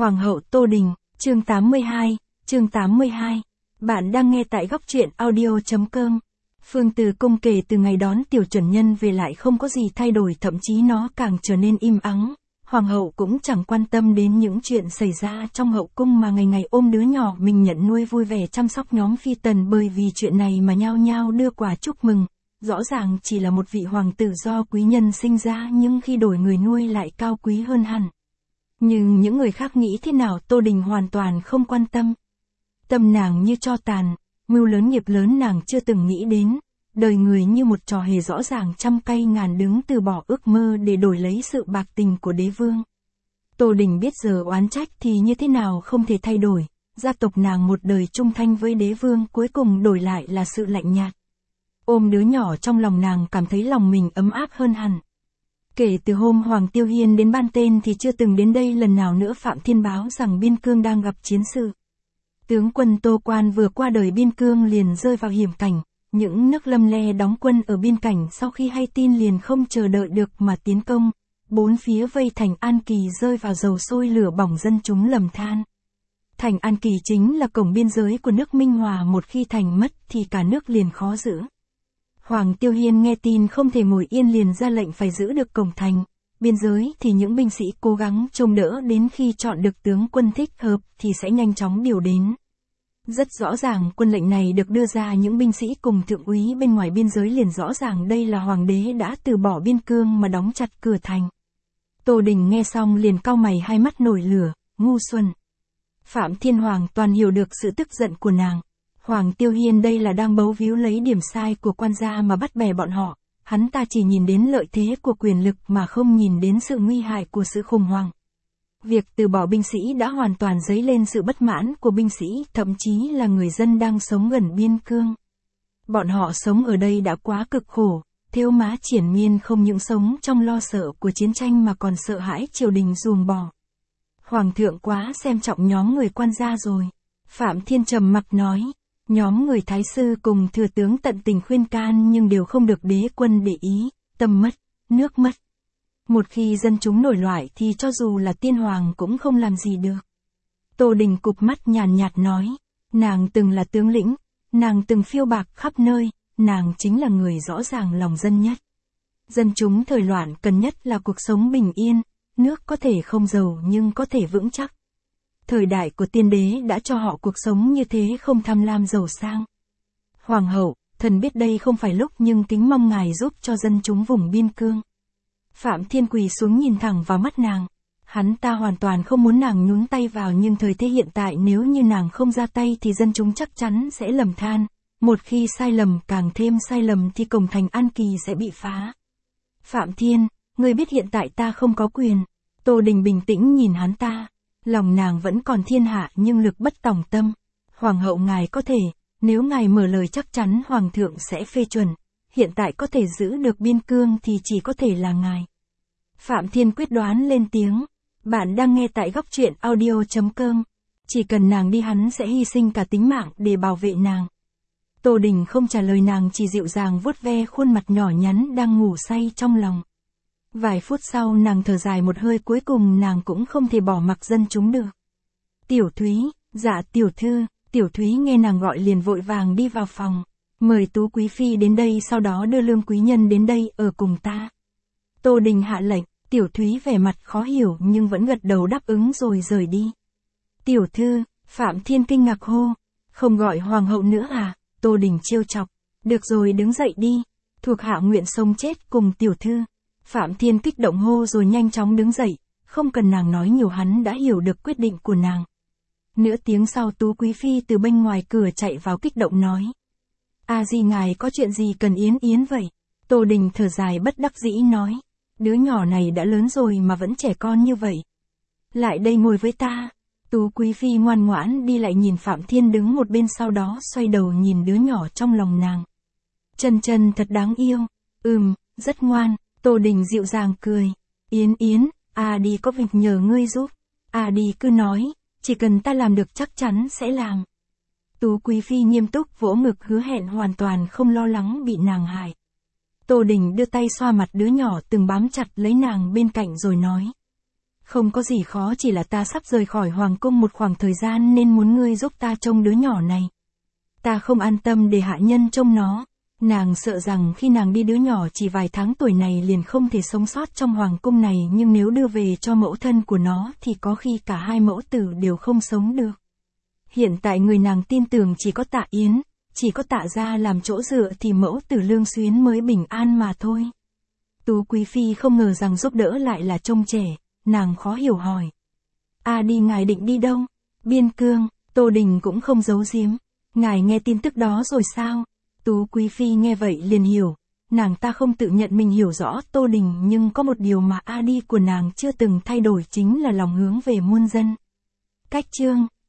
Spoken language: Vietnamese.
Hoàng hậu Tô Đình, chương 82. Bạn đang nghe tại góc truyện audio.com. Phương Từ Cung kể từ ngày đón tiểu chuẩn nhân về lại không có gì thay đổi, thậm chí nó càng trở nên im ắng. Hoàng hậu cũng chẳng quan tâm đến những chuyện xảy ra trong hậu cung mà ngày ngày ôm đứa nhỏ mình nhận nuôi vui vẻ chăm sóc nhóm phi tần, bởi vì chuyện này mà nhao nhao đưa quà chúc mừng. Rõ ràng chỉ là một vị hoàng tử do quý nhân sinh ra, nhưng khi đổi người nuôi lại cao quý hơn hẳn. Nhưng những người khác nghĩ thế nào Tô Đình hoàn toàn không quan tâm. Tâm nàng như tro tàn, mưu lớn nghiệp lớn nàng chưa từng nghĩ đến. Đời người như một trò hề, rõ ràng trăm cây ngàn đứng từ bỏ ước mơ để đổi lấy sự bạc tình của đế vương. Tô Đình biết giờ oán trách thì như thế nào không thể thay đổi. Gia tộc nàng một đời trung thanh với đế vương, cuối cùng đổi lại là sự lạnh nhạt. Ôm đứa nhỏ trong lòng nàng cảm thấy lòng mình ấm áp hơn hẳn. Kể từ hôm Hoàng Tiêu Hiên đến ban tên thì chưa từng đến đây lần nào nữa. Phạm Thiên báo rằng biên cương đang gặp chiến sự. Tướng quân Tô Quan vừa qua đời, biên cương liền rơi vào hiểm cảnh. Những nước Lâm Le đóng quân ở biên cảnh sau khi hay tin liền không chờ đợi được mà tiến công. Bốn phía vây thành An Kỳ rơi vào dầu sôi lửa bỏng, dân chúng lầm than. Thành An Kỳ chính là cổng biên giới của nước Minh Hòa, một khi thành mất thì cả nước liền khó giữ. Hoàng Tiêu Hiên nghe tin không thể ngồi yên, liền ra lệnh phải giữ được cổng thành. Biên giới thì những binh sĩ cố gắng trông đỡ, đến khi chọn được tướng quân thích hợp thì sẽ nhanh chóng điều đến. Rất rõ ràng quân lệnh này được đưa ra, những binh sĩ cùng thượng úy bên ngoài biên giới liền rõ ràng đây là hoàng đế đã từ bỏ biên cương mà đóng chặt cửa thành. Tô Đình nghe xong liền cau mày, hai mắt nổi lửa, ngu xuẩn. Phạm Thiên hoàn toàn hiểu được sự tức giận của nàng. Hoàng Tiêu Hiên đây là đang bấu víu lấy điểm sai của quan gia mà bắt bè bọn họ. Hắn ta chỉ nhìn đến lợi thế của quyền lực mà không nhìn đến sự nguy hại của sự khủng hoảng. Việc từ bỏ binh sĩ đã hoàn toàn dấy lên sự bất mãn của binh sĩ, thậm chí là người dân đang sống gần biên cương. Bọn họ sống ở đây đã quá cực khổ, thêu má triển miên, không những sống trong lo sợ của chiến tranh mà còn sợ hãi triều đình ruồng bỏ. Hoàng thượng quá xem trọng nhóm người quan gia rồi. Phạm Thiên trầm mặc nói. Nhóm người thái sư cùng thừa tướng tận tình khuyên can nhưng đều không được đế quân để ý, tâm mất, nước mất. Một khi dân chúng nổi loạn thì cho dù là tiên hoàng cũng không làm gì được. Tô Đình cụp mắt nhàn nhạt nói, nàng từng là tướng lĩnh, nàng từng phiêu bạc khắp nơi, nàng chính là người rõ ràng lòng dân nhất. Dân chúng thời loạn cần nhất là cuộc sống bình yên, nước có thể không giàu nhưng có thể vững chắc. Thời đại của tiên đế đã cho họ cuộc sống như thế, không tham lam giàu sang. Hoàng hậu, thần biết đây không phải lúc nhưng kính mong ngài giúp cho dân chúng vùng biên cương. Phạm Thiên quỳ xuống nhìn thẳng vào mắt nàng. Hắn ta hoàn toàn không muốn nàng nhúng tay vào, nhưng thời thế hiện tại nếu như nàng không ra tay thì dân chúng chắc chắn sẽ lầm than. Một khi sai lầm càng thêm sai lầm thì cổng thành An Kỳ sẽ bị phá. Phạm Thiên, ngươi biết hiện tại ta không có quyền. Tô Đình bình tĩnh nhìn hắn ta. Lòng nàng vẫn còn thiên hạ nhưng lực bất tòng tâm. Hoàng hậu ngài có thể, nếu ngài mở lời chắc chắn hoàng thượng sẽ phê chuẩn. Hiện tại có thể giữ được biên cương thì chỉ có thể là ngài. Phạm Thiên quyết đoán lên tiếng. Bạn đang nghe tại góc truyện audio.com. Chỉ cần nàng đi hắn sẽ hy sinh cả tính mạng để bảo vệ nàng. Tô Đình không trả lời nàng, chỉ dịu dàng vuốt ve khuôn mặt nhỏ nhắn đang ngủ say trong lòng. Vài phút sau nàng thở dài một hơi, cuối cùng nàng cũng không thể bỏ mặc dân chúng được. Tiểu Thúy, dạ tiểu thư. Tiểu Thúy nghe nàng gọi liền vội vàng đi vào phòng. Mời Tú quý phi đến đây, sau đó đưa Lương quý nhân đến đây ở cùng ta. Tô Đình hạ lệnh. Tiểu Thúy vẻ mặt khó hiểu nhưng vẫn gật đầu đáp ứng rồi rời đi. Tiểu thư, Phạm Thiên kinh ngạc hô. Không gọi hoàng hậu nữa à? Tô Đình trêu chọc. Được rồi, đứng dậy đi. Thuộc hạ nguyện sống chết cùng tiểu thư. Phạm Thiên kích động hô rồi nhanh chóng đứng dậy. Không cần nàng nói nhiều, hắn đã hiểu được quyết định của nàng. Nửa tiếng sau Tú quý phi từ bên ngoài cửa chạy vào kích động nói. A di ngài có chuyện gì cần Yến Yến vậy? Tô Đình thở dài bất đắc dĩ nói. Đứa nhỏ này đã lớn rồi mà vẫn trẻ con như vậy. Lại đây ngồi với ta. Tú quý phi ngoan ngoãn đi lại nhìn Phạm Thiên đứng một bên, sau đó xoay đầu nhìn đứa nhỏ trong lòng nàng. Chân chân thật đáng yêu. Rất ngoan. Tô Đình dịu dàng cười. Yến Yến, A đi có việc nhờ ngươi giúp. A đi cứ nói, chỉ cần ta làm được chắc chắn sẽ làm. Tú quý phi nghiêm túc vỗ ngực hứa hẹn hoàn toàn không lo lắng bị nàng hại. Tô Đình đưa tay xoa mặt đứa nhỏ từng bám chặt lấy nàng bên cạnh rồi nói. Không có gì khó, chỉ là ta sắp rời khỏi hoàng cung một khoảng thời gian nên muốn ngươi giúp ta trông đứa nhỏ này. Ta không an tâm để hạ nhân trông nó. Nàng sợ rằng khi nàng đi đứa nhỏ chỉ vài tháng tuổi này liền không thể sống sót trong hoàng cung này, nhưng nếu đưa về cho mẫu thân của nó thì có khi cả hai mẫu tử đều không sống được. Hiện tại người nàng tin tưởng chỉ có Tạ Yến, chỉ có Tạ gia làm chỗ dựa thì mẫu tử Lương Xuyến mới bình an mà thôi. Tú Quý Phi không ngờ rằng giúp đỡ lại là trông trẻ, nàng khó hiểu hỏi. Đi ngài định đi đâu? Biên Cương. Tô Đình cũng không giấu giếm. Ngài nghe tin tức đó rồi sao? Tú Quý Phi nghe vậy liền hiểu. Nàng ta không tự nhận mình hiểu rõ Tô Đình, nhưng có một điều mà đi của nàng chưa từng thay đổi, chính là lòng hướng về muôn dân. Cách chương